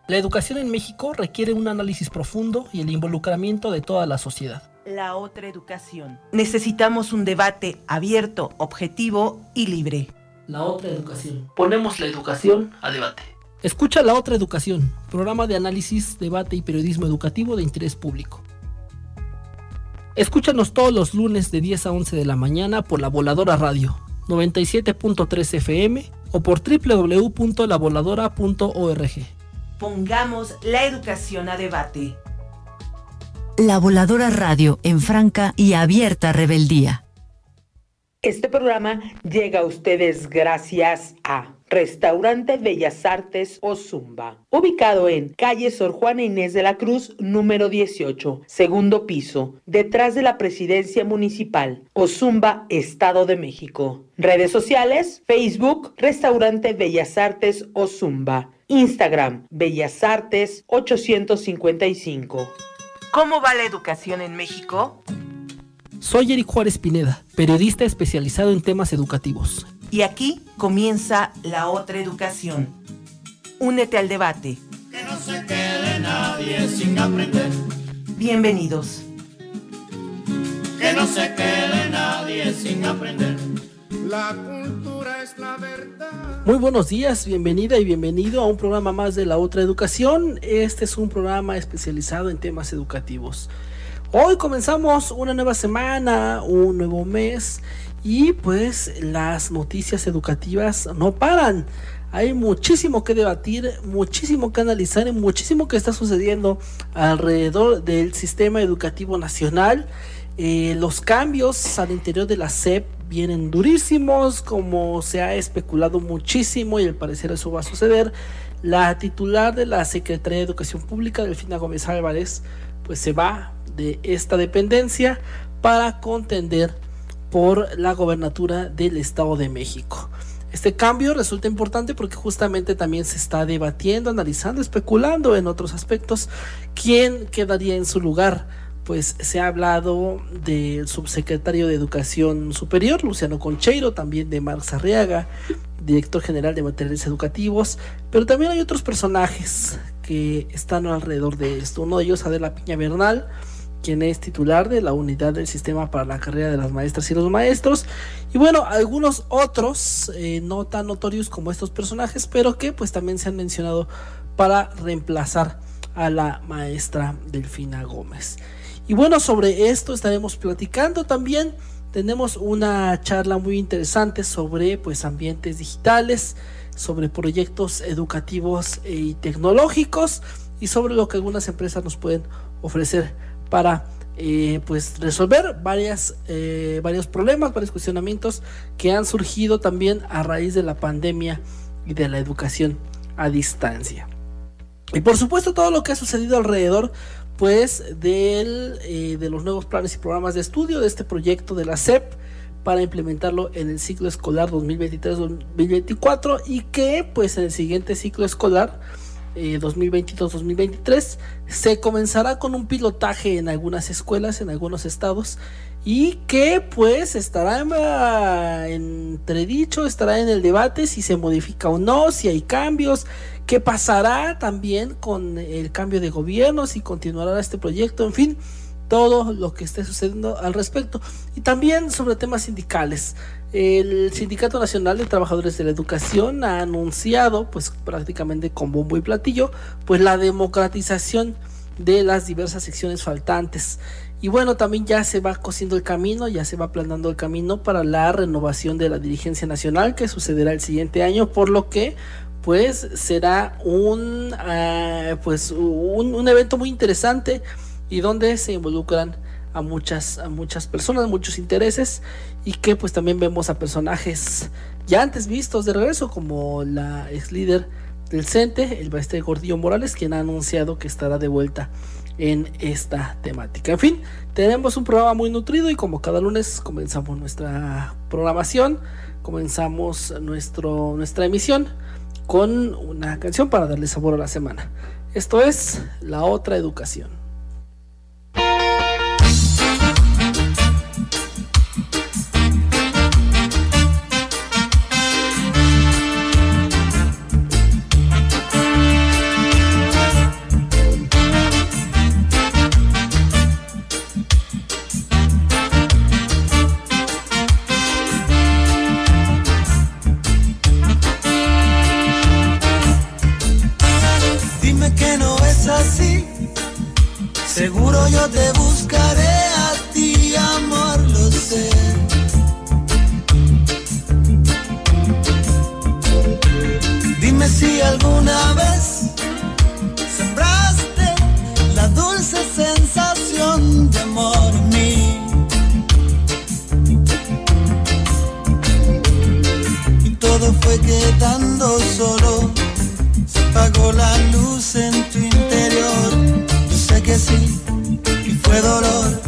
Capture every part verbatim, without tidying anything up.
La educación en México requiere un análisis profundo y el involucramiento de toda la sociedad. La otra educación. Necesitamos un debate abierto, objetivo y libre. La otra educación. Ponemos la educación a debate. Escucha La Otra Educación, programa de análisis, debate y periodismo educativo de interés público. Escúchanos todos los lunes de diez a once de la mañana por La Voladora Radio, noventa y siete punto tres F M o por doble u doble u doble u punto la voladora punto org. Pongamos la educación a debate. La Voladora Radio, en franca y abierta rebeldía. Este programa llega a ustedes gracias a Restaurante Bellas Artes Ozumba, ubicado en calle Sor Juana Inés de la Cruz, número dieciocho, segundo piso, detrás de la Presidencia Municipal, Ozumba, Estado de México. Redes sociales, Facebook, Restaurante Bellas Artes Ozumba, Instagram, Bellas Artes ochocientos cincuenta y cinco. ¿Cómo va la educación en México? Soy Eric Juárez Pineda, periodista especializado en temas educativos. Y aquí comienza La Otra Educación. Únete al debate. Que no se quede nadie sin aprender. Bienvenidos. Que no se quede nadie sin aprender. La cultura es la verdad. Muy buenos días, bienvenida y bienvenido a un programa más de La Otra Educación. Este es un programa especializado en temas educativos. Hoy comenzamos una nueva semana, un nuevo mes y pues las noticias educativas no paran. Hay muchísimo que debatir, muchísimo que analizar y muchísimo que está sucediendo alrededor del sistema educativo nacional. Eh, los cambios al interior de la S E P vienen durísimos, como se ha especulado muchísimo y al parecer eso va a suceder. La titular de la Secretaría de Educación Pública, Delfina Gómez Álvarez, pues se va de esta dependencia para contender por la gobernatura del Estado de México. Este cambio resulta importante porque justamente también se está debatiendo, analizando, especulando en otros aspectos quién quedaría en su lugar. Pues se ha hablado del subsecretario de Educación Superior, Luciano Concheiro, también de Marx Arriaga, director general de materiales educativos, pero también hay otros personajes que están alrededor de esto. Uno de ellos, Adela Piña Bernal, quien es titular de la unidad del sistema para la carrera de las maestras y los maestros, y bueno, algunos otros eh, no tan notorios como estos personajes, pero que pues también se han mencionado para reemplazar a la maestra Delfina Gómez. Y bueno, sobre esto estaremos platicando. También tenemos una charla muy interesante sobre pues ambientes digitales, sobre proyectos educativos y tecnológicos y sobre lo que algunas empresas nos pueden ofrecer para eh, pues resolver varias, eh, varios problemas, varios cuestionamientos que han surgido también a raíz de la pandemia y de la educación a distancia. Y por supuesto todo lo que ha sucedido alrededor pues del, eh, de los nuevos planes y programas de estudio de este proyecto de la S E P para implementarlo en el ciclo escolar dos mil veintitrés dos mil veinticuatro y que pues en el siguiente ciclo escolar eh, dos mil veintidós dos mil veintitrés se comenzará con un pilotaje en algunas escuelas, en algunos estados, y que pues estará en entredicho, estará en el debate si se modifica o no, si hay cambios. ¿Qué pasará también con el cambio de gobierno? Si continuará este proyecto, en fin, todo lo que esté sucediendo al respecto. Y también sobre temas sindicales. El Sindicato Nacional de Trabajadores de la Educación ha anunciado, pues prácticamente con bombo y platillo, pues la democratización de las diversas secciones faltantes. Y bueno, también ya se va cosiendo el camino, ya se va aplanando el camino para la renovación de la dirigencia nacional que sucederá el siguiente año, por lo que pues será un, uh, pues un, un evento muy interesante y donde se involucran a muchas, a muchas personas, muchos intereses, y que pues también vemos a personajes ya antes vistos de regreso, como la ex líder del CENTE, el maestro Gordillo Morales, quien ha anunciado que estará de vuelta en esta temática. En fin, tenemos un programa muy nutrido y como cada lunes comenzamos nuestra programación, comenzamos nuestro, nuestra emisión con una canción para darle sabor a la semana. Esto es La Otra Educación. Seguro yo te buscaré a ti, amor, lo sé. Dime si alguna vez sembraste la dulce sensación de amor en mí. Y todo fue quedando solo, se apagó la luz en tu interior. Yo sé que sí, y fue dolor.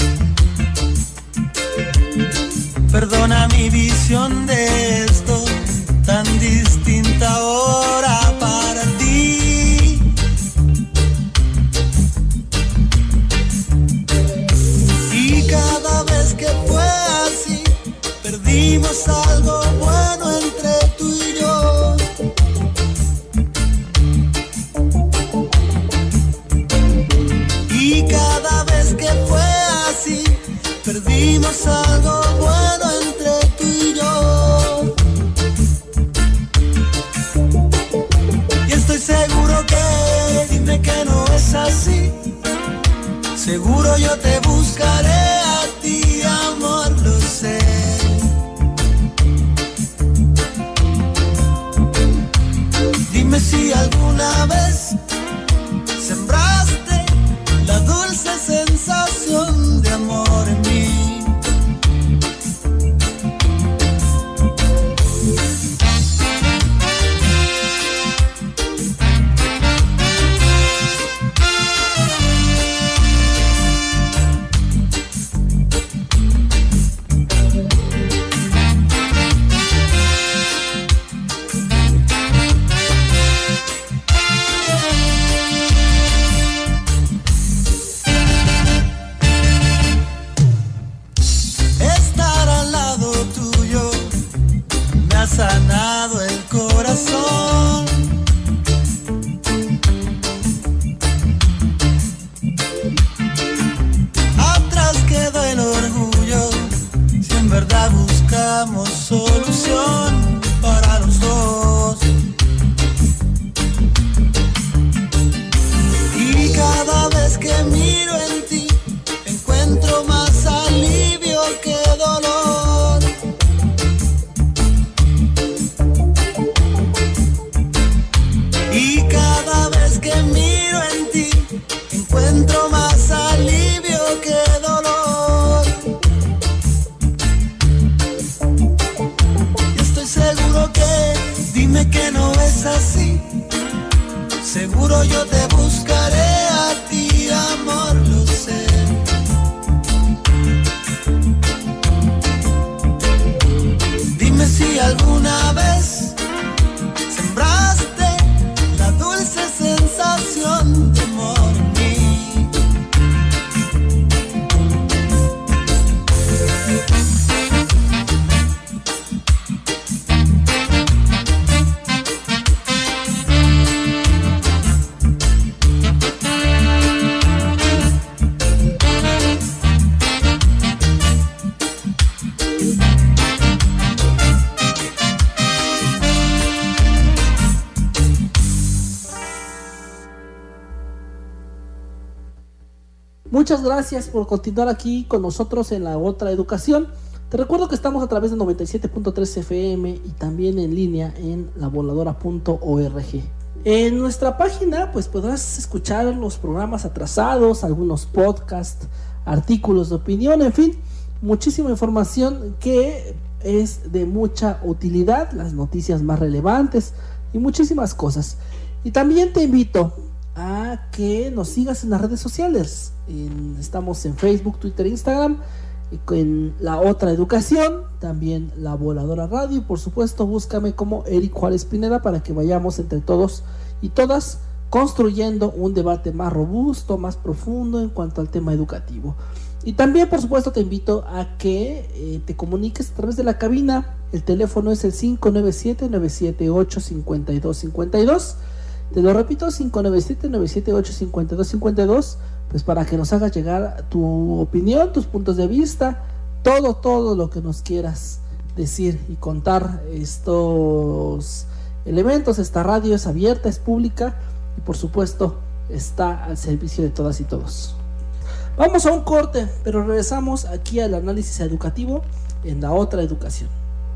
Perdona mi visión de esto, tan distinta ahora para ti. Y cada vez que fue así, perdimos algo bueno entre tú y yo. Y cada vez que fue así, perdimos algo bueno entre tú y yo. Y estoy seguro que, dime que no es así. Seguro yo te buscaré a ti, amor, lo sé. Dime si alguna vez sembraste la dulce sensación de amor en mí. Sanado el corazón. Atrás quedó el orgullo, si en verdad buscamos solución para los dos. Y cada vez que miro en ti, encuentro más alivio que dolor. Y cada vez que miro en ti, encuentro más alivio que dolor. Y estoy seguro que, dime que no es así. Seguro yo te buscaré a ti, amor, lo sé. Dime si alguna vez sembraste la dulce sensación de amor en mí. Muchas gracias por continuar aquí con nosotros en La Otra Educación. Te recuerdo que estamos a través de noventa y siete punto tres F M y también en línea en la voladora punto org. En nuestra página pues podrás escuchar los programas atrasados, algunos podcasts, artículos de opinión, en fin, muchísima información que es de mucha utilidad, las noticias más relevantes y muchísimas cosas. Y también te invito a que nos sigas en las redes sociales. En, estamos en Facebook, Twitter, Instagram, en La Otra Educación, también La Voladora Radio, y por supuesto búscame como Eric Juárez Pineda para que vayamos entre todos y todas construyendo un debate más robusto, más profundo en cuanto al tema educativo. Y también por supuesto te invito a que eh, te comuniques a través de la cabina. El teléfono es el cinco nueve siete, nueve siete ocho, cinco dos cinco dos. Te lo repito, cinco nueve siete, nueve siete ocho, cinco dos cinco dos, pues para que nos hagas llegar tu opinión, tus puntos de vista, todo, todo lo que nos quieras decir y contar. Estos elementos, esta radio es abierta, es pública y por supuesto está al servicio de todas y todos. Vamos a un corte, pero regresamos aquí al análisis educativo en La Otra Educación.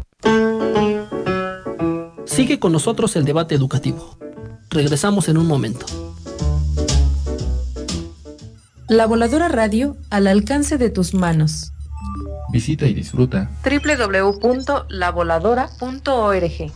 Sigue con nosotros el debate educativo. Regresamos en un momento. La Voladora Radio al alcance de tus manos. Visita y disfruta doble u doble u doble u punto la voladora punto org.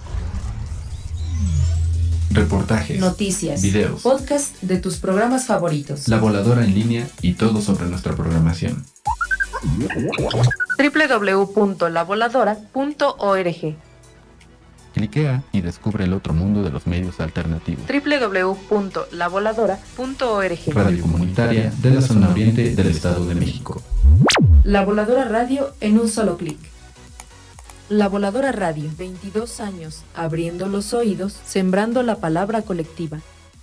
Reportajes, noticias, videos, podcast de tus programas favoritos. La Voladora en línea y todo sobre nuestra programación. doble u doble u doble u punto la voladora punto org. Cliquea y descubre el otro mundo de los medios alternativos. doble u doble u doble u punto la voladora punto org. Radio comunitaria de la zona oriente del Estado de México. La Voladora Radio en un solo clic. La Voladora Radio, veintidós años, abriendo los oídos, sembrando la palabra colectiva.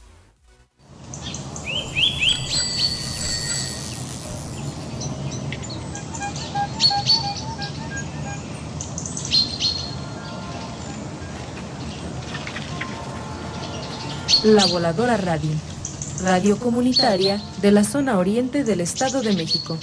La Voladora Radio, radio comunitaria de la zona oriente del Estado de México.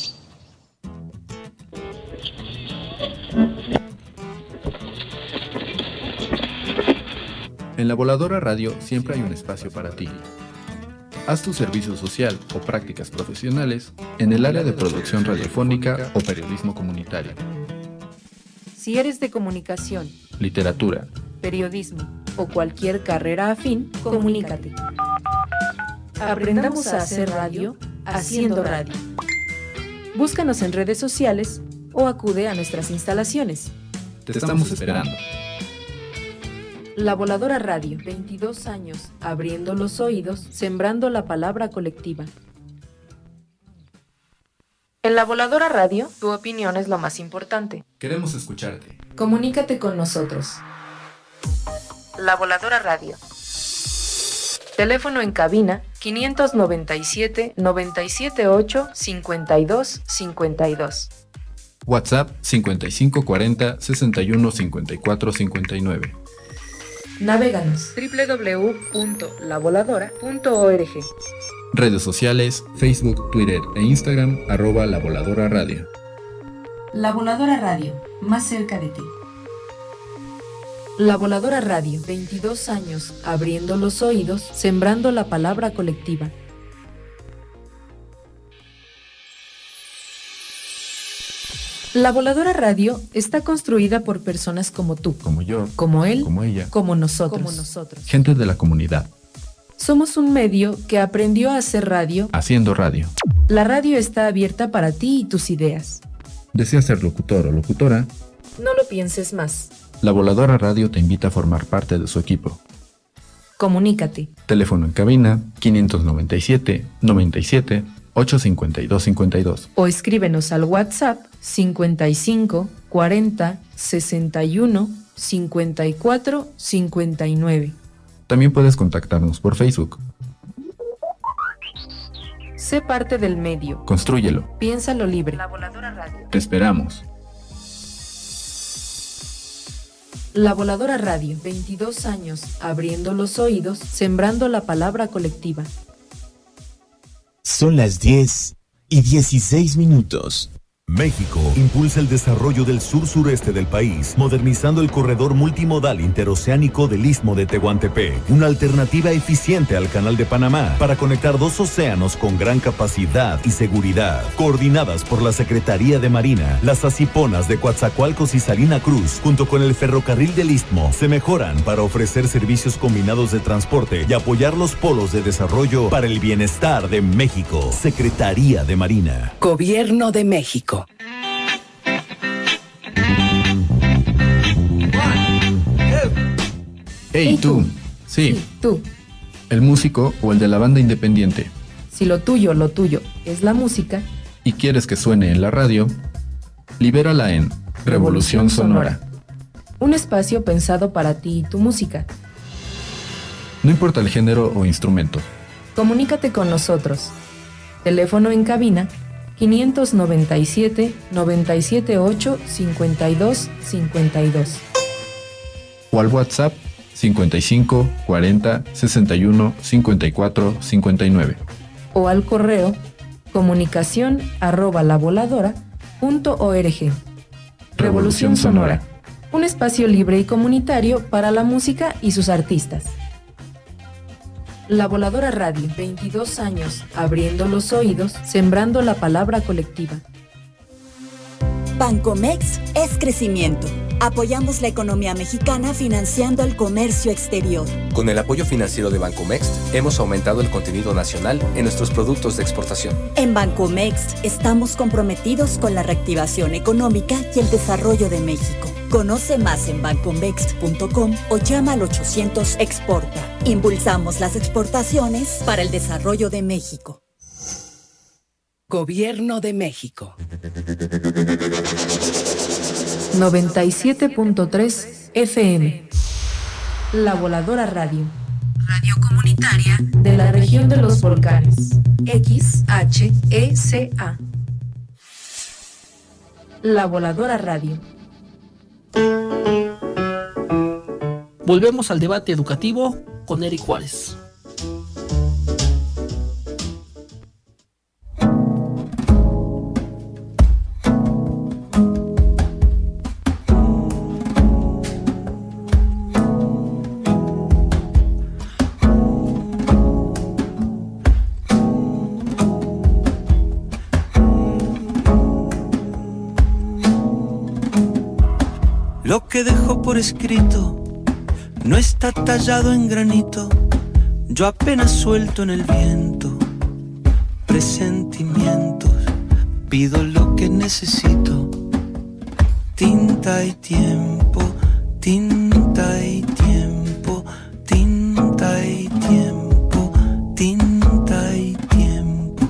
En La Voladora Radio siempre hay un espacio para ti. Haz tu servicio social o prácticas profesionales en el área de producción radiofónica o periodismo comunitario. Si eres de comunicación, literatura, periodismo o cualquier carrera afín, comunícate. Aprendamos a hacer radio haciendo radio. Búscanos en redes sociales o acude a nuestras instalaciones. Te estamos esperando. La Voladora Radio, veintidós años, abriendo los oídos, sembrando la palabra colectiva. En La Voladora Radio, tu opinión es lo más importante. Queremos escucharte. Comunícate con nosotros. La Voladora Radio. Teléfono en cabina quinientos noventa y siete, noventa y siete ocho, cincuenta y dos, cincuenta y dos. WhatsApp cincuenta y cinco cuarenta, sesenta y uno, cincuenta y cuatro, cincuenta y nueve. Navéganos doble u doble u doble u punto la voladora punto org. Redes sociales, Facebook, Twitter e Instagram, arroba La Voladora Radio. La Voladora Radio, más cerca de ti. La Voladora Radio, veintidós años, abriendo los oídos, sembrando la palabra colectiva. La Voladora Radio está construida por personas como tú, como yo, como él, como ella, como nosotros, como nosotros. Gente de la comunidad. Somos un medio que aprendió a hacer radio haciendo radio. La radio está abierta para ti y tus ideas. ¿Deseas ser locutor o locutora? No lo pienses más. La Voladora Radio te invita a formar parte de su equipo. Comunícate. Teléfono en cabina quinientos noventa y siete, noventa y siete, ochocientos cincuenta y dos, cincuenta y dos. O escríbenos al WhatsApp cincuenta y cinco, cuarenta, sesenta y uno, cincuenta y cuatro, cincuenta y nueve. También puedes contactarnos por Facebook. Sé parte del medio. Constrúyelo. Piénsalo libre. La Voladora Radio. Te esperamos. La Voladora Radio, veintidós años, abriendo los oídos, sembrando la palabra colectiva. Son las diez y dieciséis minutos. México impulsa el desarrollo del sur-sureste del país, modernizando el corredor multimodal interoceánico del Istmo de Tehuantepec, una alternativa eficiente al Canal de Panamá para conectar dos océanos con gran capacidad y seguridad. Coordinadas por la Secretaría de Marina, las Asiponas de Coatzacoalcos y Salina Cruz, junto con el Ferrocarril del Istmo, se mejoran para ofrecer servicios combinados de transporte y apoyar los polos de desarrollo para el bienestar de México. Secretaría de Marina. Gobierno de México. Hey, tú. Sí. Sí, tú. El músico o el de la banda independiente. Si lo tuyo, lo tuyo es la música y quieres que suene en la radio, libérala en Revolución Sonora. Un espacio pensado para ti y tu música. No importa el género o instrumento. Comunícate con nosotros. Teléfono en cabina quinientos noventa y siete, noventa y siete ocho, cincuenta y dos, cincuenta y dos. O al WhatsApp cincuenta y cinco, cuarenta, sesenta y uno, cincuenta y cuatro, cincuenta y nueve. O al correo Comunicación arroba lavoladora punto org. Revolución Sonora, un espacio libre y comunitario para la música y sus artistas. La Voladora Radio, veintidós años, abriendo los oídos, sembrando la palabra colectiva. Bancomext es crecimiento. Apoyamos la economía mexicana financiando el comercio exterior. Con el apoyo financiero de Bancomext, hemos aumentado el contenido nacional en nuestros productos de exportación. En Bancomext estamos comprometidos con la reactivación económica y el desarrollo de México. Conoce más en bancomext punto com o llama al ochocientos Exporta. Impulsamos las exportaciones para el desarrollo de México. Gobierno de México. noventa y siete punto tres F M. La Voladora Radio. Radio comunitaria de la región de los volcanes. X H E C A. La Voladora Radio. Volvemos al debate educativo con Eric Juárez. Lo que dejó por escrito no está tallado en granito, yo apenas suelto en el viento presentimientos, pido lo que necesito, tinta y tiempo, tinta y tiempo, tinta y tiempo, tinta y tiempo.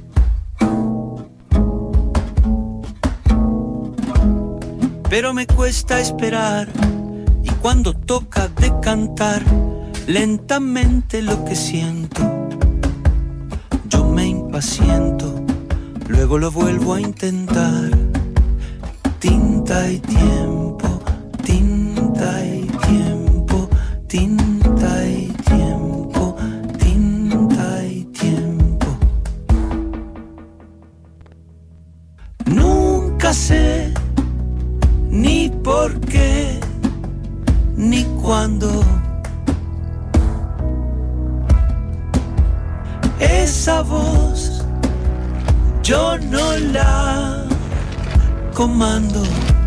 Pero me cuesta esperar y cuando toca decantar lentamente lo que siento, yo me impaciento, luego lo vuelvo a intentar. Tinta y tiempo, tinta y tiempo, tinta y tiempo, tinta y tiempo. Nunca sé ni por qué, ni cuándo. Esa voz yo no la comando.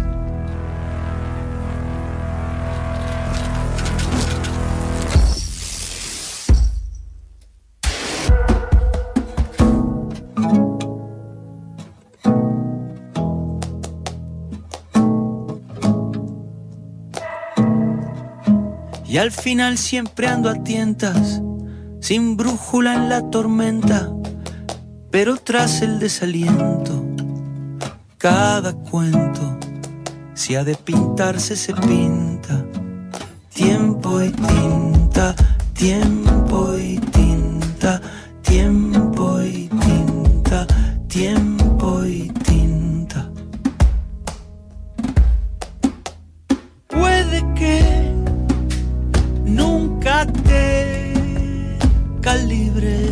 Y al final siempre ando a tientas, sin brújula en la tormenta, pero tras el desaliento, cada cuento, si ha de pintarse se pinta. Tiempo y tinta, tiempo y tinta, tiempo y tinta, tiempo y tinta. Puede que nunca te calibre,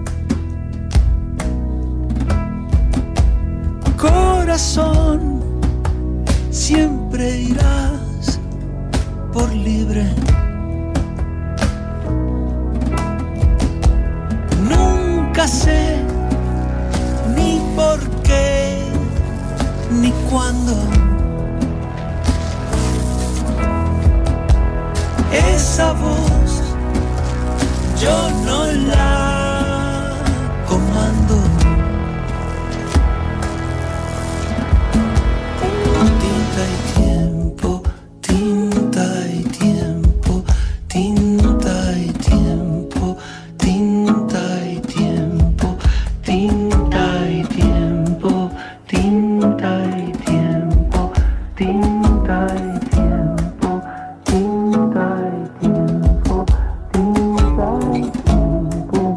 corazón, siempre irás por libre. Nunca sé ni por qué ni cuándo. Esa voz yo no la comando. Tinta y tiempo, tinta y tiempo, tinta y tiempo, tinta y tiempo, tinta y tiempo, tinta y tiempo, tinta y tiempo, tinta y tiempo, tinta y tiempo.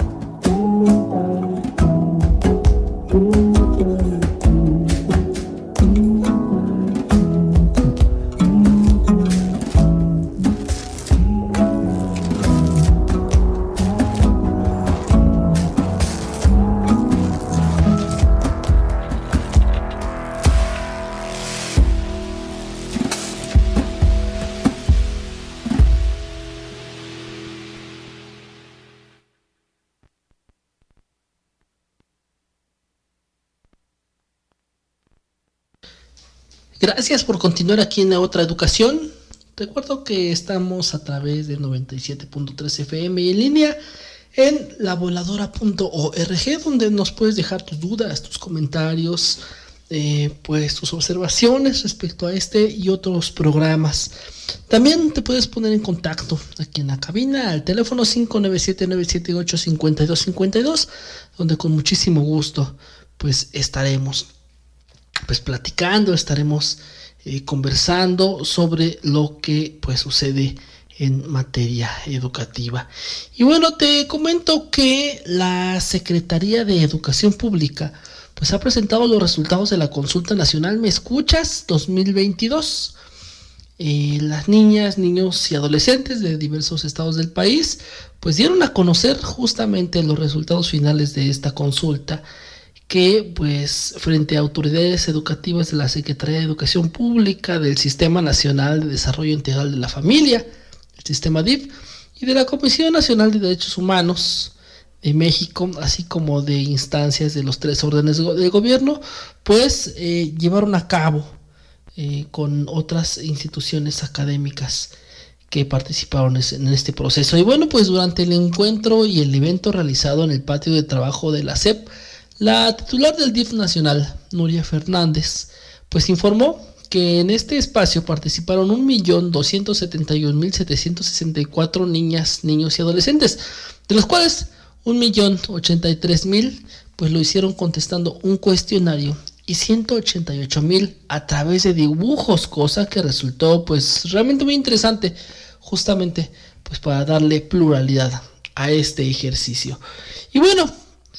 Gracias por continuar aquí en La Otra Educación. Recuerdo que estamos a través del noventa y siete punto tres F M y en línea en la voladora punto org, donde nos puedes dejar tus dudas, tus comentarios, eh, pues tus observaciones respecto a este y otros programas. También te puedes poner en contacto aquí en la cabina al teléfono cinco nueve siete, nueve siete ocho, cinco dos cinco dos, donde con muchísimo gusto pues estaremos pues platicando, estaremos eh, conversando sobre lo que pues sucede en materia educativa. Y bueno, te comento que la Secretaría de Educación Pública pues ha presentado los resultados de la Consulta Nacional ¿Me Escuchas? dos mil veintidós. Eh, las niñas, niños y adolescentes de diversos estados del país pues dieron a conocer justamente los resultados finales de esta consulta, que pues frente a autoridades educativas de la Secretaría de Educación Pública, del Sistema Nacional de Desarrollo Integral de la Familia, el sistema D I F, y de la Comisión Nacional de Derechos Humanos de México, así como de instancias de los tres órdenes de gobierno, pues eh, llevaron a cabo eh, con otras instituciones académicas que participaron en este proceso. Y bueno, pues durante el encuentro y el evento realizado en el patio de trabajo de la S E P, la titular del D I F nacional, Nuria Fernández, pues informó que en este espacio participaron un millón doscientos setenta y un mil setecientos sesenta y cuatro niñas, niños y adolescentes, de los cuales un millón ochenta y tres mil pues lo hicieron contestando un cuestionario y ciento ochenta y ocho mil a través de dibujos, cosa que resultó pues realmente muy interesante, justamente pues para darle pluralidad a este ejercicio. Y bueno,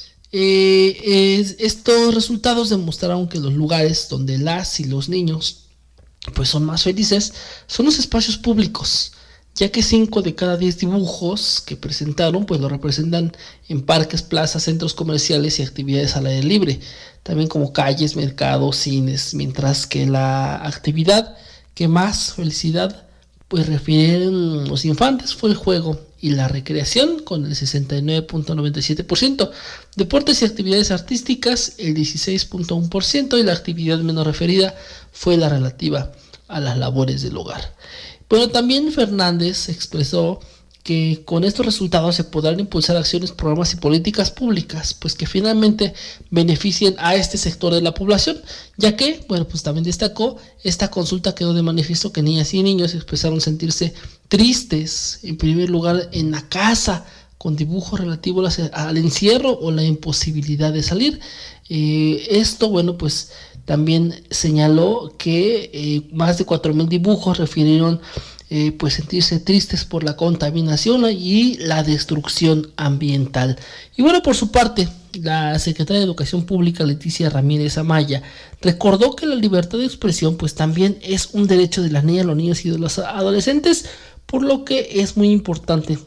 Eh, es, estos resultados demostraron que los lugares donde las y los niños pues son más felices son los espacios públicos, ya que cinco de cada diez dibujos que presentaron pues lo representan en parques, plazas, centros comerciales y actividades al aire libre, también como calles, mercados, cines, mientras que la actividad que más felicidad pues refieren los infantes fue el juego y la recreación, con el sesenta y nueve punto noventa y siete por ciento, deportes y actividades artísticas el dieciséis punto uno por ciento, y la actividad menos referida fue la relativa a las labores del hogar. Pero también Fernández expresó que con estos resultados se podrán impulsar acciones, programas y políticas públicas pues que finalmente beneficien a este sector de la población, ya que, bueno, pues también destacó, esta consulta quedó de manifiesto que niñas y niños expresaron sentirse tristes, en primer lugar en la casa, con dibujos relativos al encierro o la imposibilidad de salir. Eh, esto, bueno, pues también señaló que eh, más de cuatro mil dibujos refirieron Eh, pues sentirse tristes por la contaminación y la destrucción ambiental. Y bueno, por su parte, la secretaria de Educación Pública, Leticia Ramírez Amaya, recordó que la libertad de expresión pues también es un derecho de las niñas, los niños y de los adolescentes, por lo que es muy importante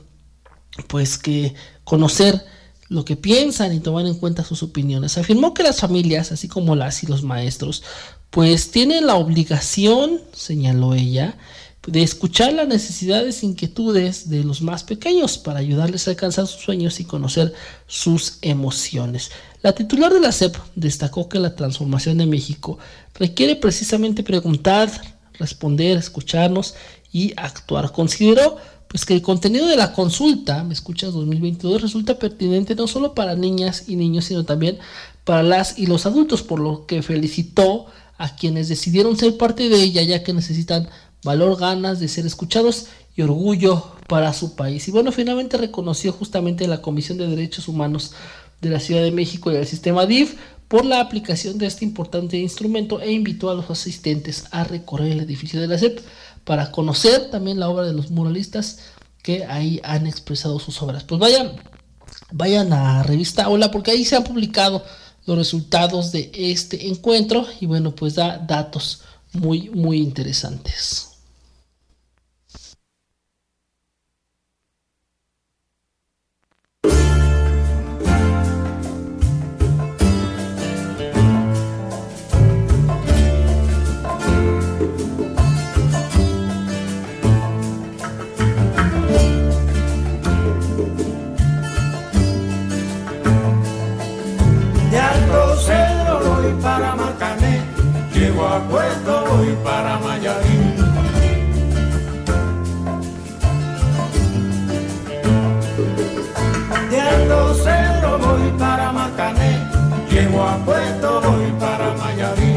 pues que conocer lo que piensan y tomar en cuenta sus opiniones. Afirmó que las familias, así como las y los maestros, pues tienen la obligación, señaló ella, de escuchar las necesidades e inquietudes de los más pequeños para ayudarles a alcanzar sus sueños y conocer sus emociones. La titular de la S E P destacó que la transformación de México requiere precisamente preguntar, responder, escucharnos y actuar. Consideró pues que el contenido de la consulta Me Escuchas dos mil veintidós resulta pertinente no solo para niñas y niños, sino también para las y los adultos, por lo que felicitó a quienes decidieron ser parte de ella, ya que necesitan valor, ganas de ser escuchados y orgullo para su país. Y bueno, finalmente reconoció justamente la Comisión de Derechos Humanos de la Ciudad de México y el sistema D I F por la aplicación de este importante instrumento, e invitó a los asistentes a recorrer el edificio de la S E P para conocer también la obra de los muralistas que ahí han expresado sus obras. Pues vayan, vayan a Revista Aula, porque ahí se han publicado los resultados de este encuentro y bueno, pues da datos muy, muy interesantes. De Alto Cedro voy para Marcané, llego a Puerto voy voy para Marcané, llego a Puerto, voy para Mayarí.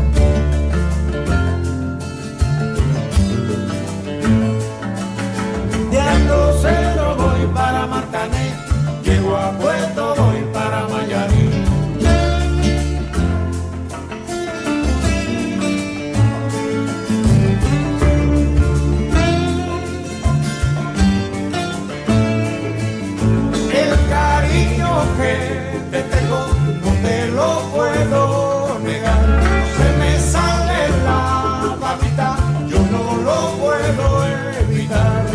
De Ando Cero voy para Marcané, llego a Puerto, voy para Mayarí. Que te tengo, no te lo puedo negar. Se me sale la babita, yo no lo puedo evitar.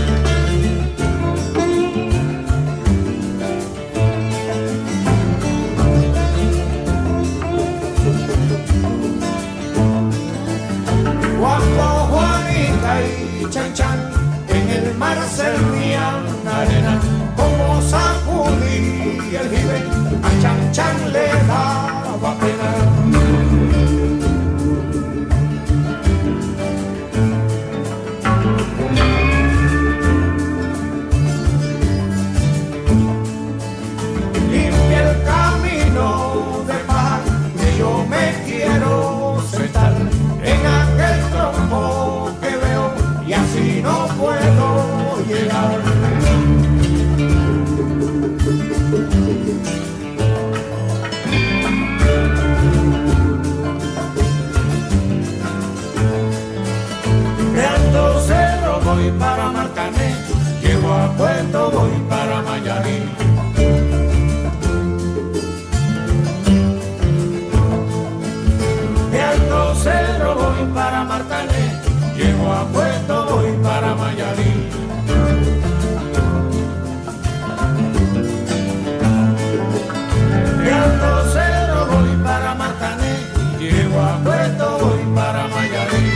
Cuando Juanita y Chan Chan en el mar servían arena, como sacudí el jibe, a Chan Chan le daba pena. Limpia el camino de paz, que yo me quiero sentar en aquel tronco que veo, y así no puedo llegar. De Ando Cero voy para Marcané, llego a Puerto, voy para Mayarí. De Ando Cero voy para Marcané, llego a Puerto, voy para Mayarí. De Ando Cero voy para Marcané, llego a Puerto, voy para Mayarí.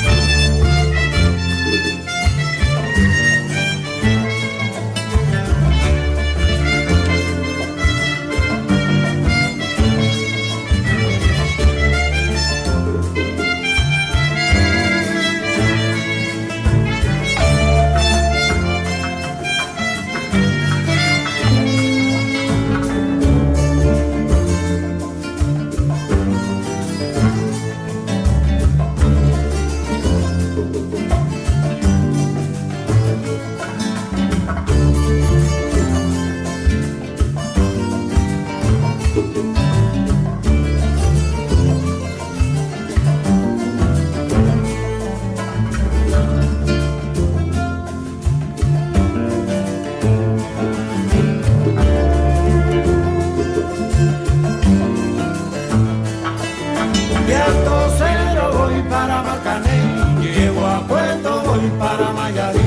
De Ando Cero voy para Marcané, llego a Puerto, voy para Mayarí.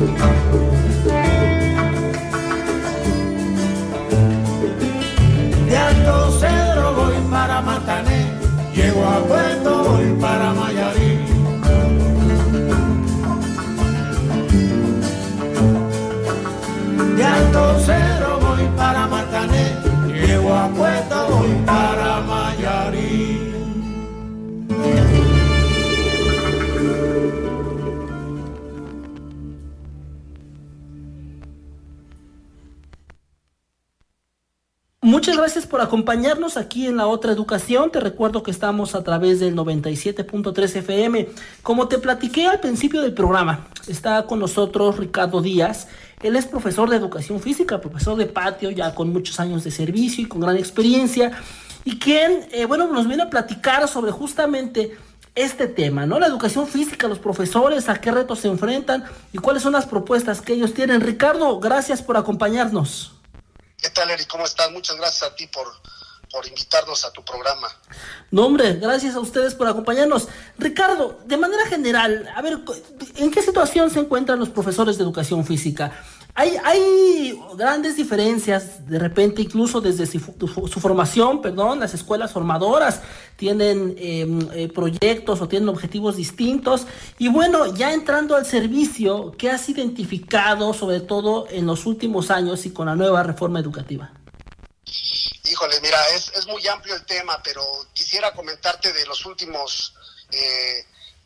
De Ando Cero voy para Marcané, llego a Puerto, voy para Mayarí. De Ando Cero voy para Marcané, llego a Puerto, voy para Mayarí. Muchas gracias por acompañarnos aquí en La Otra Educación. Te recuerdo que estamos a través del noventa y siete punto tres F M. Como te platiqué al principio del programa, está con nosotros Ricardo Díaz. Él es profesor de educación física, profesor de patio, ya con muchos años de servicio y con gran experiencia, y quien, eh, bueno, nos viene a platicar sobre justamente este tema, ¿no? La educación física, los profesores, a qué retos se enfrentan y cuáles son las propuestas que ellos tienen. Ricardo, gracias por acompañarnos. ¿Qué tal, Eric? ¿Cómo estás? Muchas gracias a ti por, por invitarnos a tu programa. No, hombre, gracias a ustedes por acompañarnos. Ricardo, de manera general, a ver, ¿en qué situación se encuentran los profesores de educación física? Hay, hay grandes diferencias, de repente, incluso desde su, su formación, perdón, las escuelas formadoras tienen eh, eh, proyectos o tienen objetivos distintos. Y bueno, ya entrando al servicio, ¿qué has identificado, sobre todo en los últimos años y con la nueva reforma educativa? Híjole, mira, es, es muy amplio el tema, pero quisiera comentarte de los últimos eh,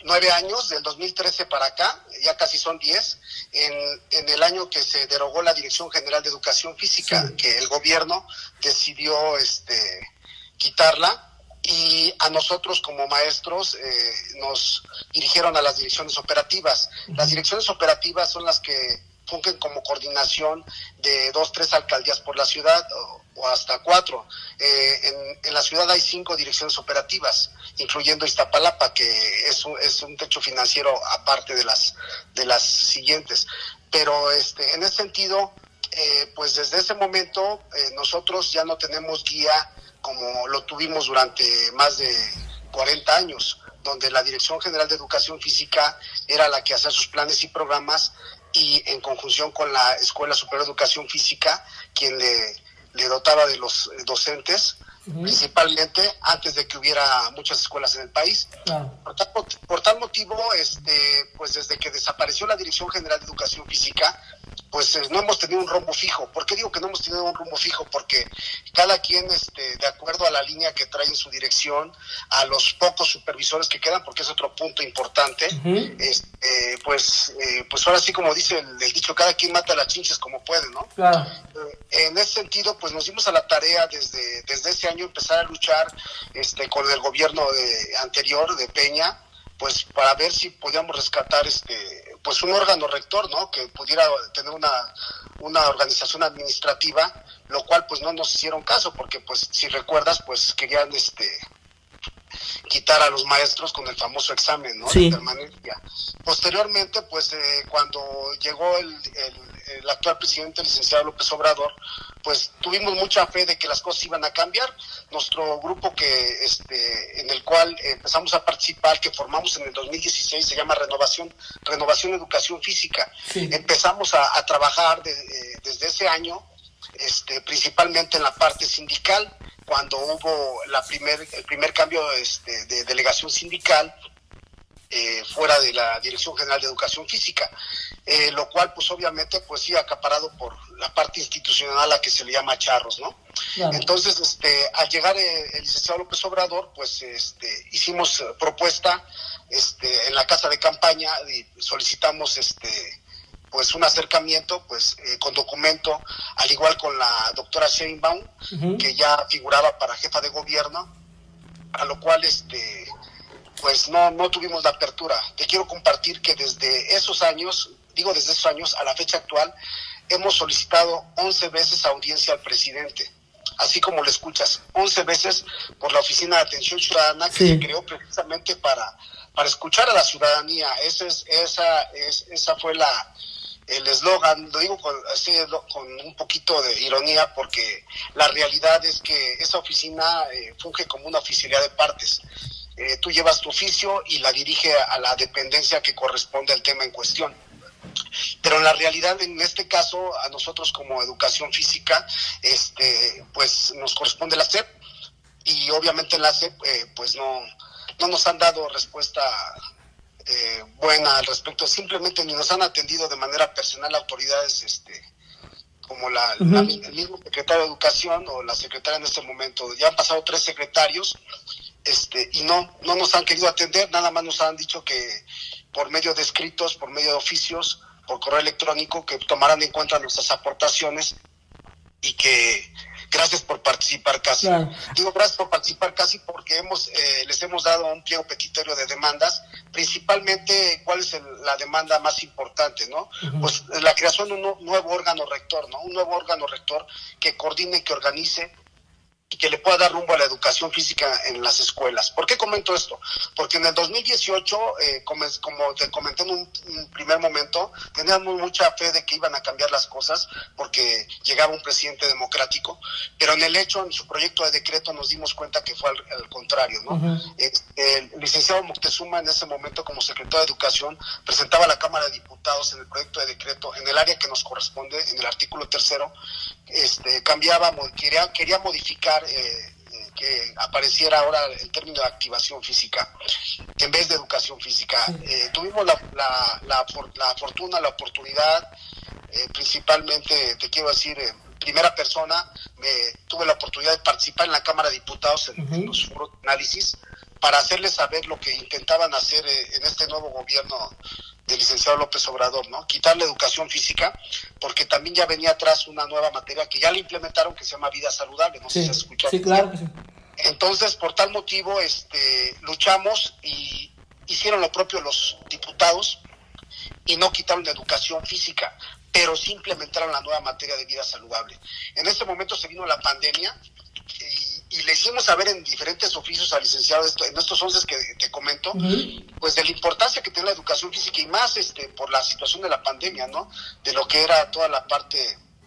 nueve años, del dos mil trece para acá, ya casi son diez, en, en el año que se derogó la Dirección General de Educación Física, sí. que el gobierno decidió este, quitarla, y a nosotros como maestros eh, nos dirigieron a las direcciones operativas. Las direcciones operativas son las que fungen como coordinación de dos, tres alcaldías por la ciudad, o, o hasta cuatro. Eh, en, en la ciudad hay cinco direcciones operativas, incluyendo Iztapalapa, que es un, es un techo financiero aparte de las de las siguientes. Pero este en ese sentido, eh, pues desde ese momento eh, nosotros ya no tenemos guía como lo tuvimos durante más de cuarenta años, donde la Dirección General de Educación Física era la que hacía sus planes y programas, y en conjunción con la Escuela Superior de Educación Física, quien le, le dotaba de los docentes, uh-huh. principalmente antes de que hubiera muchas escuelas en el país. Claro. Por tal, por tal motivo, este, pues desde que desapareció la Dirección General de Educación Física, pues eh, no hemos tenido un rumbo fijo. ¿Por qué digo que no hemos tenido un rumbo fijo? Porque cada quien, este, de acuerdo a la línea que trae en su dirección, a los pocos supervisores que quedan, porque es otro punto importante, uh-huh. este, pues, eh, pues ahora sí, como dice el, el dicho, cada quien mata las chinches como puede, ¿no? Claro. Eh, en ese sentido, pues nos dimos a la tarea desde, desde ese año empezar a luchar este, con el gobierno de, anterior de Peña, pues para ver si podíamos rescatar este pues un órgano rector, ¿no? Que pudiera tener una una organización administrativa, lo cual pues no nos hicieron caso, porque pues si recuerdas, pues querían este quitar a los maestros con el famoso examen, ¿no? Sí. De permanencia. Posteriormente, pues eh, cuando llegó el, el, el actual presidente, el licenciado López Obrador, pues tuvimos mucha fe de que las cosas iban a cambiar. Nuestro grupo que este en el cual empezamos a participar, que formamos en el dos mil dieciséis, se llama Renovación Renovación Educación Física. Sí. Empezamos a, a trabajar de, eh, desde ese año, este principalmente en la parte sindical, cuando hubo la primer, el primer cambio este, de delegación sindical eh, fuera de la Dirección General de Educación Física, eh, lo cual pues obviamente pues sí acaparado por la parte institucional a la que se le llama charros, ¿no? Claro. Entonces este al llegar eh, el licenciado López Obrador, pues este hicimos eh, propuesta este en la casa de campaña y solicitamos este pues un acercamiento pues eh, con documento, al igual con la doctora Sheinbaum, uh-huh. que ya figuraba para jefa de gobierno, a lo cual este pues no no tuvimos la apertura. Te quiero compartir que desde esos años, digo desde esos años a la fecha actual, hemos solicitado once veces audiencia al presidente, así como lo escuchas, once veces por la Oficina de Atención Ciudadana, que sí. se creó precisamente para para escuchar a la ciudadanía. Esa es esa es esa fue la el eslogan, lo digo con, así, con un poquito de ironía, porque la realidad es que esa oficina eh, funge como una oficialidad de partes. Eh, tú llevas tu oficio y la dirige a la dependencia que corresponde al tema en cuestión. Pero en la realidad, en este caso, a nosotros como Educación Física, este, pues nos corresponde la S E P, y obviamente en la S E P, eh, pues no, no nos han dado respuesta Eh, buena al respecto. Simplemente ni nos han atendido de manera personal autoridades este como la, uh-huh. la el mismo secretario de Educación o la secretaria en este momento. Ya han pasado tres secretarios este y no no nos han querido atender, nada más nos han dicho que por medio de escritos, por medio de oficios, por correo electrónico, que tomarán en cuenta nuestras aportaciones y que gracias por participar casi. Claro. Digo gracias por participar casi porque hemos eh, les hemos dado un pliego petitorio de demandas, principalmente cuál es el, la demanda más importante, ¿no? Uh-huh. Pues la creación de un no, nuevo órgano rector, ¿no? Un nuevo órgano rector que coordine, que organice y que le pueda dar rumbo a la educación física en las escuelas. ¿Por qué comento esto? Porque en el dos mil dieciocho, eh, como, como te comenté en un, un primer momento, teníamos mucha fe de que iban a cambiar las cosas porque llegaba un presidente democrático, pero en el hecho, en su proyecto de decreto, nos dimos cuenta que fue al, al contrario, ¿no? Uh-huh. Eh, el licenciado Moctezuma, en ese momento, como secretario de Educación, presentaba a la Cámara de Diputados en el proyecto de decreto, en el área que nos corresponde, en el artículo tercero, este, cambiaba, quería, quería modificar Eh, eh, que apareciera ahora el término de activación física en vez de educación física. Eh, tuvimos la, la, la, la fortuna, la oportunidad, eh, principalmente, te quiero decir, en primera persona, me, tuve la oportunidad de participar en la Cámara de Diputados en, uh-huh. en los foros de análisis, para hacerles saber lo que intentaban hacer eh, en este nuevo gobierno del licenciado López Obrador, ¿no? Quitar la educación física, porque también ya venía atrás una nueva materia que ya la implementaron, que se llama vida saludable, no sí, sé si has escuchado. Sí, claro que sí. Entonces, por tal motivo, este, luchamos y hicieron lo propio los diputados y no quitaron la educación física, pero sí implementaron la nueva materia de vida saludable. En este momento se vino la pandemia y, y le hicimos saber en diferentes oficios al licenciado, esto, en estos once que te comento, uh-huh. pues de la importancia que tiene la educación física y más este por la situación de la pandemia, ¿no? De lo que era toda la parte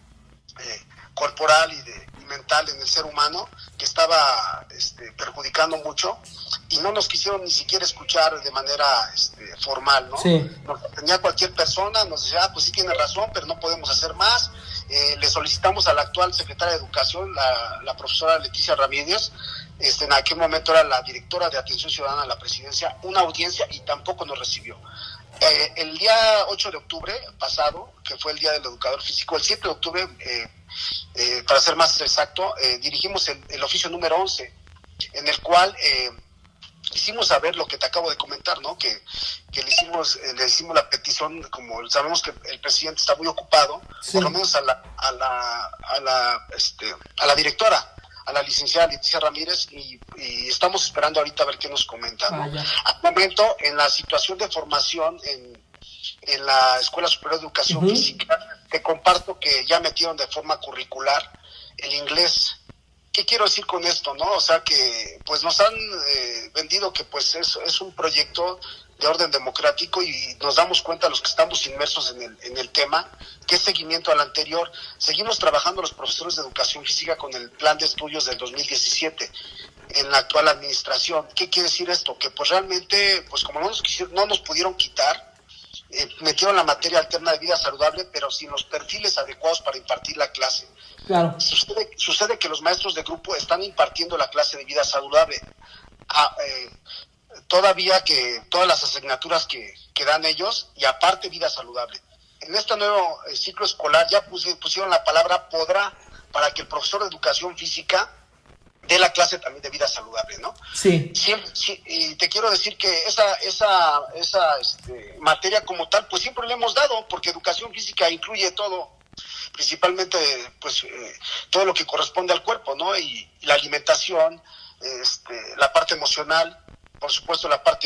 eh, corporal y, de, y mental en el ser humano, que estaba este, perjudicando mucho, y no nos quisieron ni siquiera escuchar de manera este, formal, ¿no? Sí. Nos tenía cualquier persona, nos decía, ah, pues sí tiene razón, pero no podemos hacer más. Eh, le solicitamos a la actual secretaria de Educación, la, la profesora Leticia Ramírez, este, en aquel momento era la directora de Atención Ciudadana de la Presidencia, una audiencia y tampoco nos recibió. Eh, el día ocho de octubre pasado, que fue el Día del Educador Físico, el siete de octubre, eh, eh, para ser más exacto, eh, dirigimos el, el oficio número once, en el cual eh, hicimos saber lo que te acabo de comentar, ¿no? Que, que le hicimos eh, le hicimos la petición, como sabemos que el presidente está muy ocupado, sí. por lo menos a la a la a la este a la directora, a la licenciada Leticia Ramírez, y, y estamos esperando ahorita a ver qué nos comenta, ¿no? Ah, al momento, en la situación de formación en, en la Escuela Superior de Educación uh-huh. Física, te comparto que ya metieron de forma curricular el inglés. ¿Qué quiero decir con esto, no? O sea que pues nos han eh, vendido que pues es, es un proyecto de orden democrático y nos damos cuenta los que estamos inmersos en el, en el tema, que es seguimiento al anterior. Seguimos trabajando los profesores de educación física con el plan de estudios del dos mil diecisiete en la actual administración. ¿Qué quiere decir esto? Que pues realmente, pues como no nos quisieron, no nos pudieron quitar, eh, metieron la materia alterna de vida saludable, pero sin los perfiles adecuados para impartir la clase. Claro. Sucede, sucede que los maestros de grupo están impartiendo la clase de vida saludable. Ah, eh, todavía que todas las asignaturas que, que dan ellos, y aparte vida saludable. En este nuevo eh, ciclo escolar ya pus- pusieron la palabra podrá para que el profesor de educación física dé la clase también de vida saludable, ¿no? Sí. Siempre, sí, y te quiero decir que esa esa esa este, materia como tal, pues siempre le hemos dado, porque educación física incluye todo, principalmente pues eh, todo lo que corresponde al cuerpo, ¿no? Y, y la alimentación, este, la parte emocional, por supuesto la parte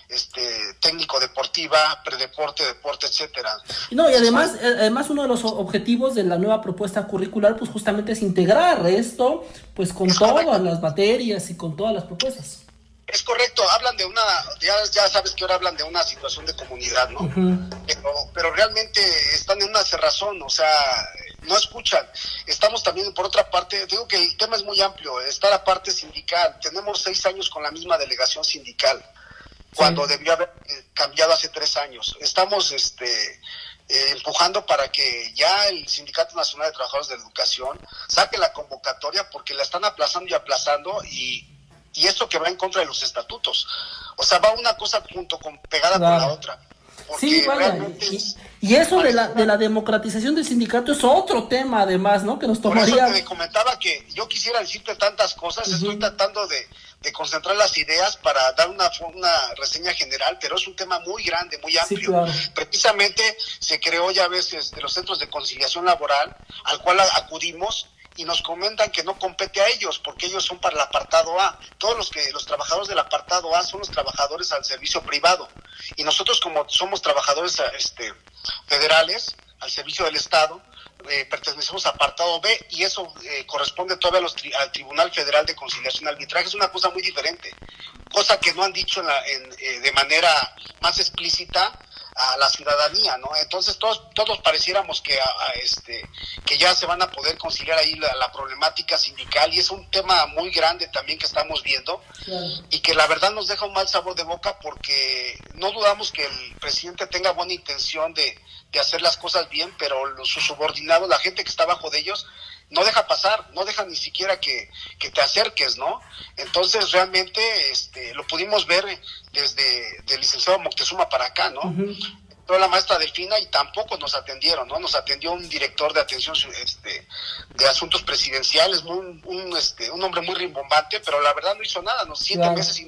este técnico deportiva, predeporte, deporte, etcétera. No, y además, además uno de los objetivos de la nueva propuesta curricular pues justamente es integrar esto pues con es todas correcto. Las materias y con todas las propuestas. Es correcto, hablan de una, ya, ya sabes que ahora hablan de una situación de comunidad, ¿no? Uh-huh. Pero, pero realmente están en una cerrazón, o sea, no escuchan. Estamos también, por otra parte, digo que el tema es muy amplio, está la parte sindical. Tenemos seis años con la misma delegación sindical, cuando sí. debió haber cambiado hace tres años. Estamos este, eh, empujando para que ya el Sindicato Nacional de Trabajadores de la Educación saque la convocatoria, porque la están aplazando y aplazando, y y esto que va en contra de los estatutos. O sea, va una cosa junto con pegada claro. con la otra. Sí, vaya, y, es, y eso de la, de la democratización del sindicato es otro tema además, ¿no? Que nos tomaría... Por eso te comentaba que yo quisiera decirte tantas cosas, uh-huh. estoy tratando de, de concentrar las ideas para dar una, una reseña general, pero es un tema muy grande, muy amplio. Sí, claro. Precisamente se creó ya a veces de los centros de conciliación laboral, al cual acudimos, y nos comentan que no compete a ellos, porque ellos son para el apartado A. Todos los que los trabajadores del apartado A son los trabajadores al servicio privado, y nosotros, como somos trabajadores este, federales al servicio del Estado, eh, pertenecemos a apartado B, y eso eh, corresponde todavía a los tri- al Tribunal Federal de Conciliación y Arbitraje. Es una cosa muy diferente, cosa que no han dicho en la, en, eh, de manera más explícita a la ciudadanía, ¿no? Entonces todos todos pareciéramos que a, a este que ya se van a poder conciliar ahí la, la problemática sindical, y es un tema muy grande también que estamos viendo, claro. y que la verdad nos deja un mal sabor de boca, porque no dudamos que el presidente tenga buena intención de, de hacer las cosas bien, pero los, sus subordinados, la gente que está abajo de ellos, no deja pasar, no deja ni siquiera que, que te acerques, ¿no? Entonces realmente este lo pudimos ver desde el licenciado Moctezuma para acá, ¿no? Uh-huh. Toda la maestra Delfina, y tampoco nos atendieron, ¿no? Nos atendió un director de atención este de asuntos presidenciales, muy, un este un hombre muy rimbombante, pero la verdad no hizo nada, nos siete claro. meses y no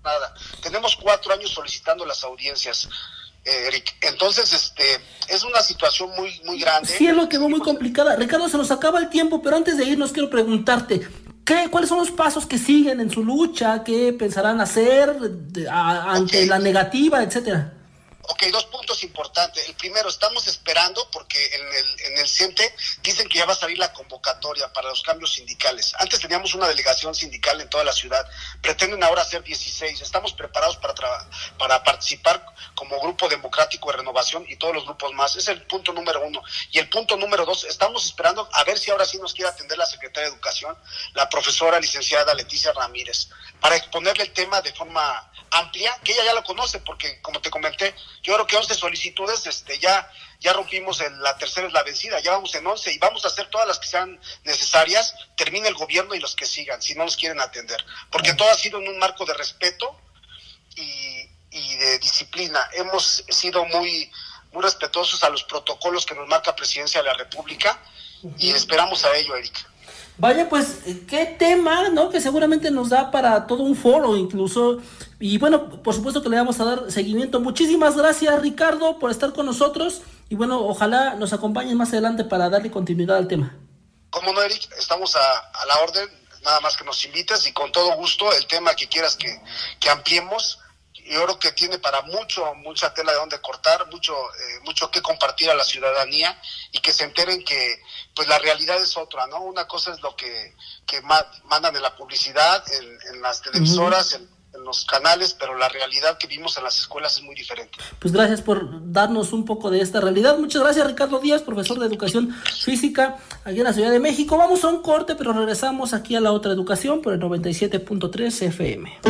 nada. Tenemos cuatro años solicitando las audiencias, eh, Eric. Entonces, este, es una situación muy, muy grande. Sí, es lo que veo muy complicada. Ricardo, se nos acaba el tiempo, pero antes de irnos quiero preguntarte, ¿qué, ¿cuáles son los pasos que siguen en su lucha? ¿Qué pensarán hacer de, a, ante okay. la negativa, etcétera? Ok, dos puntos importantes. El primero, estamos esperando porque en el, en el CENTE dicen que ya va a salir la convocatoria para los cambios sindicales. Antes teníamos una delegación sindical en toda la ciudad. Pretenden ahora hacer dieciséis. Estamos preparados para, tra- para participar como Grupo Democrático de Renovación y todos los grupos más. Ese es el punto número uno. Y el punto número dos, estamos esperando a ver si ahora sí nos quiere atender la Secretaria de Educación, la profesora licenciada Leticia Ramírez, para exponerle el tema de forma amplia, que ella ya lo conoce, porque como te comenté, yo creo que once solicitudes, este, ya, ya rompimos el, la tercera es la vencida, ya vamos en once y vamos a hacer todas las que sean necesarias, termine el gobierno y los que sigan, si no nos quieren atender, porque todo ha sido en un marco de respeto y, y de disciplina. Hemos sido muy, muy respetuosos a los protocolos que nos marca Presidencia de la República y esperamos a ello, Eric. Vaya, pues, qué tema, ¿no? Que seguramente nos da para todo un foro incluso. Y bueno, por supuesto que le vamos a dar seguimiento. Muchísimas gracias, Ricardo, por estar con nosotros. Y bueno, ojalá nos acompañen más adelante para darle continuidad al tema. Como no, Eric, estamos a, a la orden. Nada más que nos invites y con todo gusto el tema que quieras que, que ampliemos. Yo creo que tiene para mucho, mucha tela de donde cortar, mucho, eh, mucho que compartir a la ciudadanía y que se enteren que, pues, la realidad es otra, ¿no? Una cosa es lo que, que ma- mandan en la publicidad, en, en las televisoras, uh-huh. en, en los canales, pero la realidad que vimos en las escuelas es muy diferente. Pues gracias por darnos un poco de esta realidad. Muchas gracias, Ricardo Díaz, profesor de Educación Física aquí en la Ciudad de México. Vamos a un corte, pero regresamos aquí a La Otra Educación por el noventa y siete punto tres F M.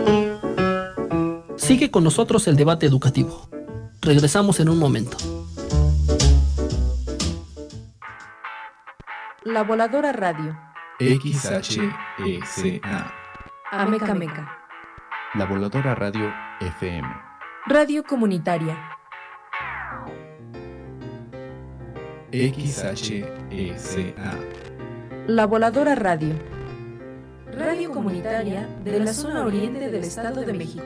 Sigue con nosotros el debate educativo. Regresamos en un momento. La Voladora Radio. X H E C A. Ameca Meca. La Voladora Radio F M. Radio Comunitaria. X H E C A. La Voladora Radio. Radio Comunitaria de la zona oriente del Estado de México.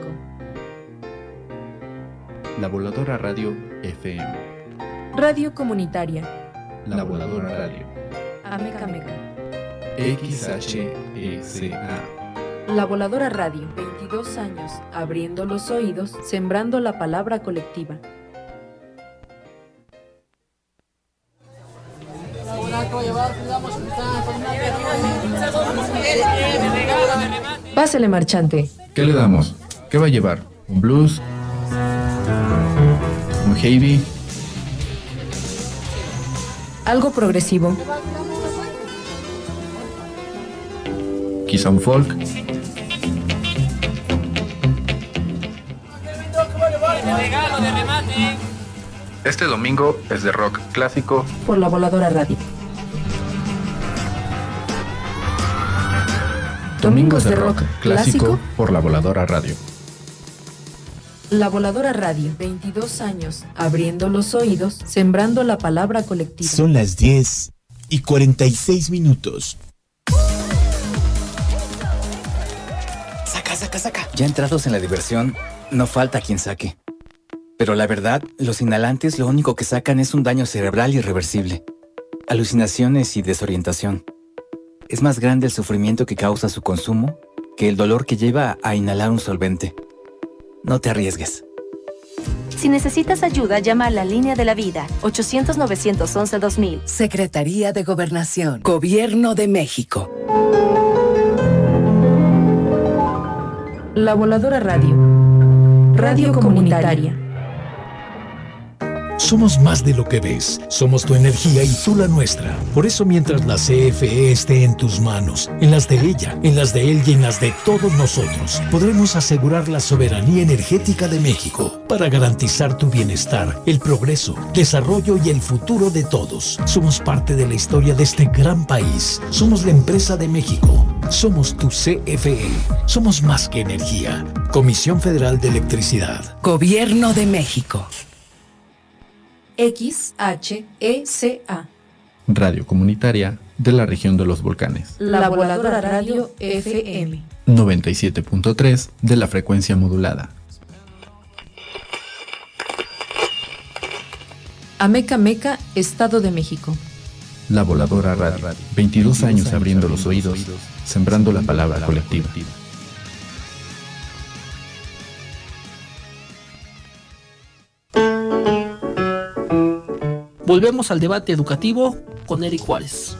La Voladora Radio F M. Radio Comunitaria. La Voladora Radio. Ameca Meca. X H E C A. La Voladora Radio. veintidós años, abriendo los oídos, sembrando la palabra colectiva. Pásele, marchante. ¿Qué le damos? ¿Qué va a llevar? ¿Un blues? ¿Un heavy? Algo progresivo. ¿Quizá un folk? Este domingo es de rock clásico por La Voladora Radio. Domingos de rock clásico por La Voladora Radio. La Voladora Radio, veintidós años, abriendo los oídos, sembrando la palabra colectiva. Son las diez y cuarenta y seis minutos. Saca, saca, saca. Ya entrados en la diversión, no falta quien saque. Pero la verdad, los inhalantes lo único que sacan es un daño cerebral irreversible. Alucinaciones y desorientación. Es más grande el sufrimiento que causa su consumo que el dolor que lleva a inhalar un solvente. No te arriesgues. Si necesitas ayuda, llama a la Línea de la Vida, ochocientos, novecientos once, dos mil. Secretaría de Gobernación, Gobierno de México. La Voladora Radio. Radio Comunitaria. Somos más de lo que ves. Somos tu energía y tú la nuestra. Por eso, mientras la C F E esté en tus manos, en las de ella, en las de él y en las de todos nosotros, podremos asegurar la soberanía energética de México para garantizar tu bienestar, el progreso, desarrollo y el futuro de todos. Somos parte de la historia de este gran país. Somos la empresa de México. Somos tu C F E. Somos más que energía. Comisión Federal de Electricidad. Gobierno de México. X H E C A. Radio Comunitaria de la región de los volcanes. La Voladora Radio F M. noventa y siete punto tres de la frecuencia modulada. Ameca Meca, Estado de México. La Voladora Radio. veintidós años abriendo los oídos, sembrando la palabra colectiva. Volvemos al debate educativo con Eric Juárez.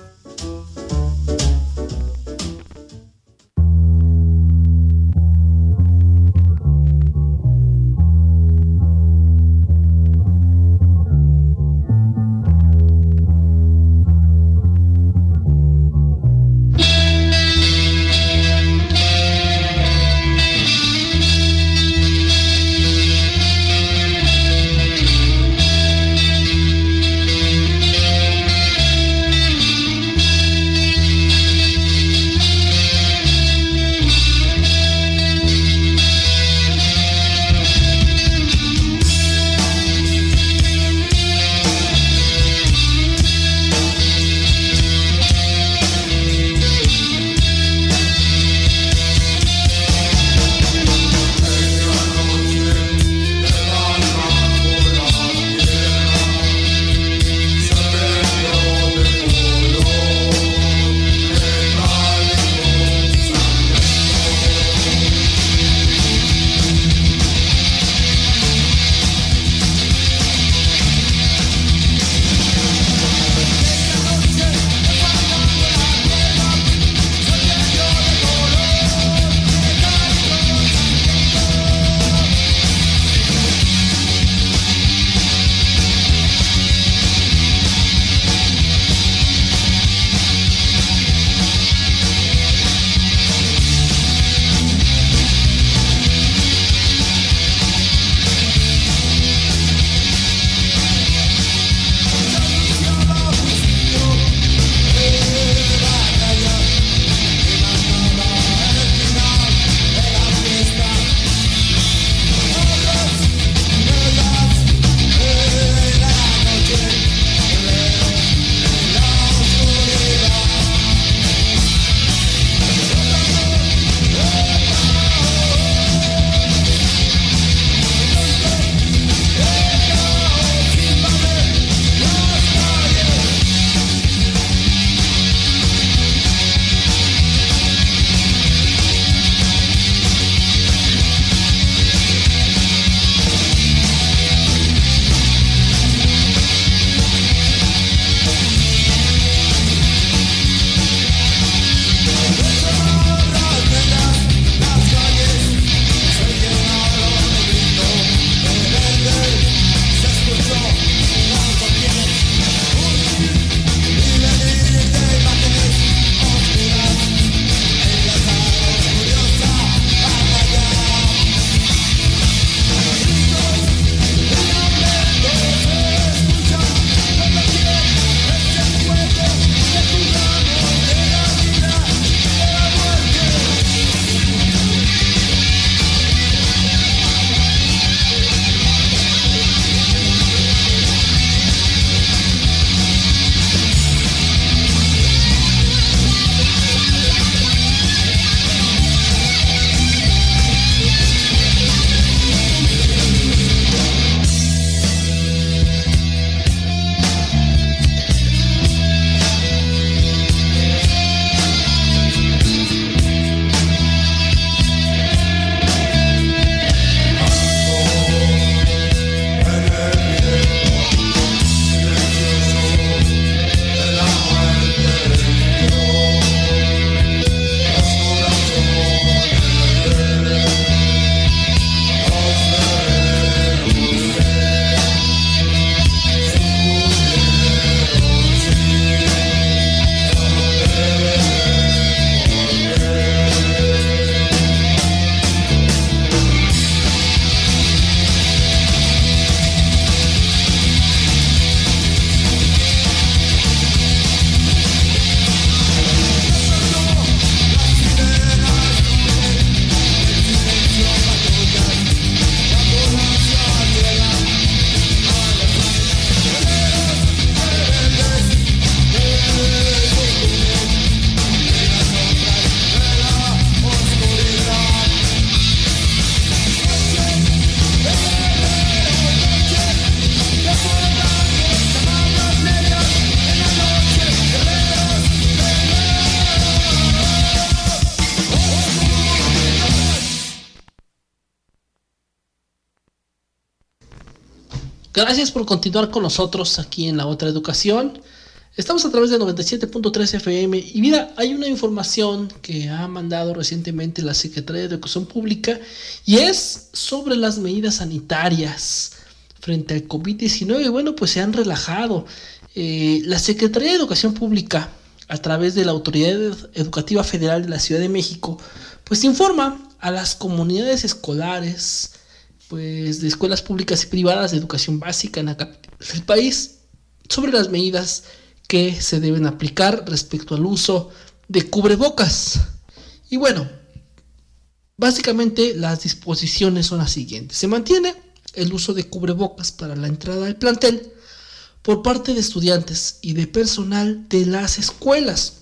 Gracias por continuar con nosotros aquí en La Otra Educación. Estamos a través de noventa y siete punto tres F M y mira, hay una información que ha mandado recientemente la Secretaría de Educación Pública y es sobre las medidas sanitarias frente al COVID diecinueve. Bueno, pues se han relajado. Eh, la Secretaría de Educación Pública, a través de la Autoridad Educativa Federal de la Ciudad de México, pues informa a las comunidades escolares, pues de escuelas públicas y privadas de educación básica en la capital del país, sobre las medidas que se deben aplicar respecto al uso de cubrebocas. Y bueno, básicamente las disposiciones son las siguientes. Se mantiene el uso de cubrebocas para la entrada al plantel por parte de estudiantes y de personal de las escuelas.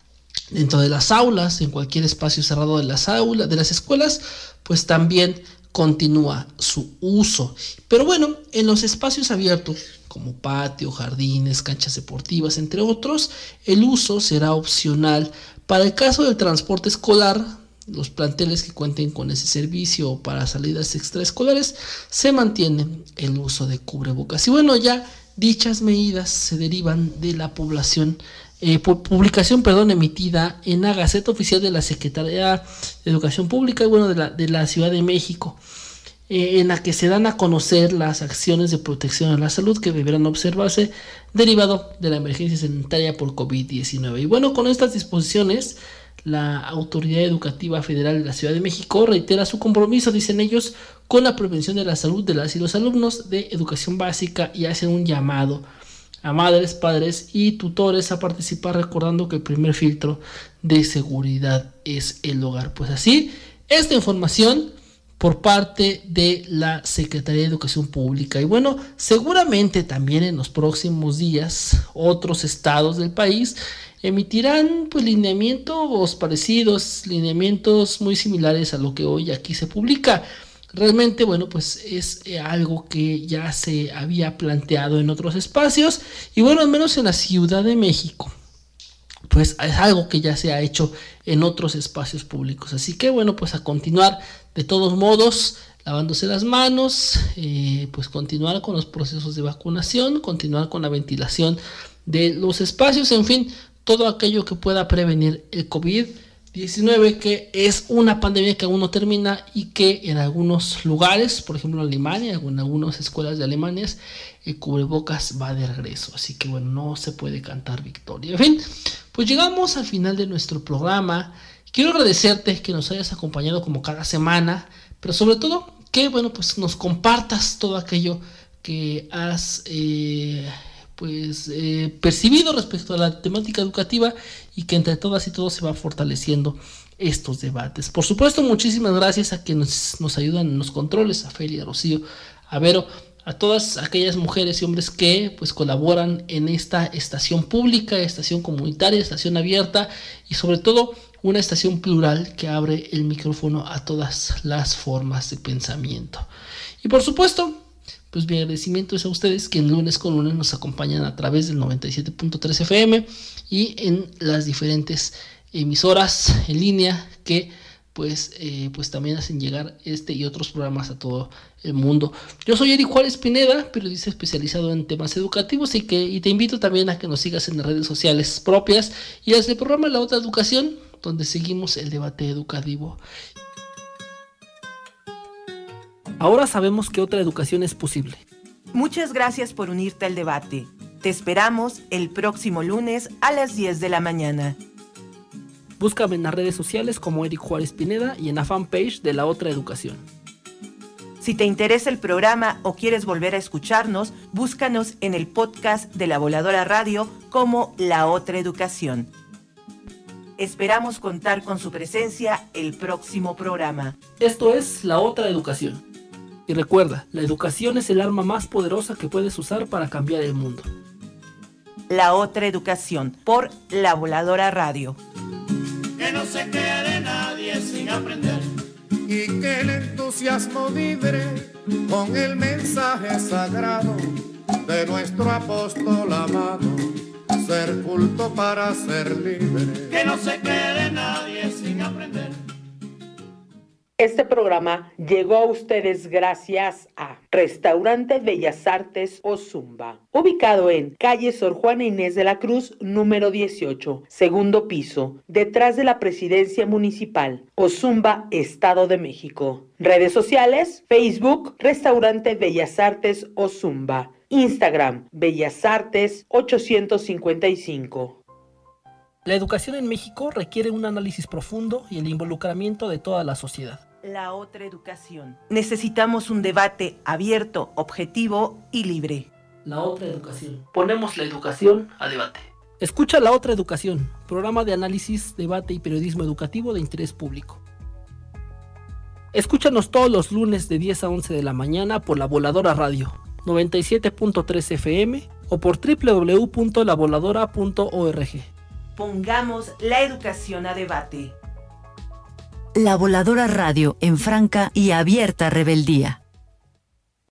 Dentro de las aulas, en cualquier espacio cerrado de las aulas, de las escuelas, pues también continúa su uso. Pero bueno, en los espacios abiertos, como patio, jardines, canchas deportivas, entre otros, el uso será opcional. Para el caso del transporte escolar, los planteles que cuenten con ese servicio o para salidas extraescolares, se mantiene el uso de cubrebocas. Y bueno, ya dichas medidas se derivan de la población Eh, publicación perdón, emitida en la Gaceta Oficial de la Secretaría de Educación Pública y bueno, de la, de la Ciudad de México, eh, en la que se dan a conocer las acciones de protección a la salud que deberán observarse derivado de la emergencia sanitaria por COVID diecinueve. Y bueno, con estas disposiciones, la Autoridad Educativa Federal de la Ciudad de México reitera su compromiso, dicen ellos, con la prevención de la salud de las y los alumnos de educación básica y hacen un llamado a madres, padres y tutores a participar, recordando que el primer filtro de seguridad es el hogar. Pues así, esta información por parte de la Secretaría de Educación Pública. Y bueno, seguramente también en los próximos días otros estados del país emitirán pues lineamientos parecidos, lineamientos muy similares a lo que hoy aquí se publica. Realmente, bueno, pues es algo que ya se había planteado en otros espacios y bueno, al menos en la Ciudad de México, pues es algo que ya se ha hecho en otros espacios públicos. Así que bueno, pues a continuar de todos modos, lavándose las manos, eh, pues continuar con los procesos de vacunación, continuar con la ventilación de los espacios, en fin, todo aquello que pueda prevenir el COVID diecinueve, que es una pandemia que aún no termina y que en algunos lugares, por ejemplo en Alemania, en algunas escuelas de Alemania, el cubrebocas va de regreso. Así que bueno, no se puede cantar victoria. En fin, pues llegamos al final de nuestro programa. Quiero agradecerte que nos hayas acompañado como cada semana, pero sobre todo que bueno, pues nos compartas todo aquello que has eh, pues eh, percibido respecto a la temática educativa y que entre todas y todos se va fortaleciendo estos debates. Por supuesto, muchísimas gracias a quienes nos ayudan en los controles, a Feli, a Rocío, a Vero, a todas aquellas mujeres y hombres que pues colaboran en esta estación pública, estación comunitaria, estación abierta y sobre todo una estación plural que abre el micrófono a todas las formas de pensamiento. Y por supuesto, pues mi agradecimiento es a ustedes que en lunes con lunes nos acompañan a través del noventa y siete punto tres F M y en las diferentes emisoras en línea que pues, eh, pues también hacen llegar este y otros programas a todo el mundo. Yo soy Eric Juárez Pineda, periodista especializado en temas educativos y, que, y te invito también a que nos sigas en las redes sociales propias y desde el programa La Otra Educación, donde seguimos el debate educativo. Ahora sabemos que otra educación es posible. Muchas gracias por unirte al debate. Te esperamos el próximo lunes a las diez de la mañana. Búscame en las redes sociales como Eric Juárez Pineda y en la fanpage de La Otra Educación. Si te interesa el programa o quieres volver a escucharnos, búscanos en el podcast de La Voladora Radio como La Otra Educación. Esperamos contar con su presencia el próximo programa. Esto es La Otra Educación. Y recuerda, la educación es el arma más poderosa que puedes usar para cambiar el mundo. La Otra Educación, por La Voladora Radio. Que no se quede nadie sin aprender. Y que el entusiasmo vibre con el mensaje sagrado de nuestro apóstol amado. Ser culto para ser libre. Que no se quede nadie sin aprender. Este programa llegó a ustedes gracias a Restaurante Bellas Artes Ozumba, ubicado en calle Sor Juana Inés de la Cruz, número dieciocho, segundo piso, detrás de la Presidencia Municipal, Ozumba, Estado de México. Redes sociales, Facebook, Restaurante Bellas Artes Ozumba, Instagram, Bellas Artes ochocientos cincuenta y cinco. La educación en México requiere un análisis profundo y el involucramiento de toda la sociedad. La otra educación. Necesitamos un debate abierto, objetivo y libre. La otra educación. Ponemos la educación a debate. Escucha La Otra Educación, programa de análisis, debate y periodismo educativo de interés público. Escúchanos todos los lunes de diez a once de la mañana por La Voladora Radio, noventa y siete punto tres F M o por doble u doble u doble u punto la voladora punto org. Pongamos la educación a debate. La Voladora Radio en franca y abierta rebeldía.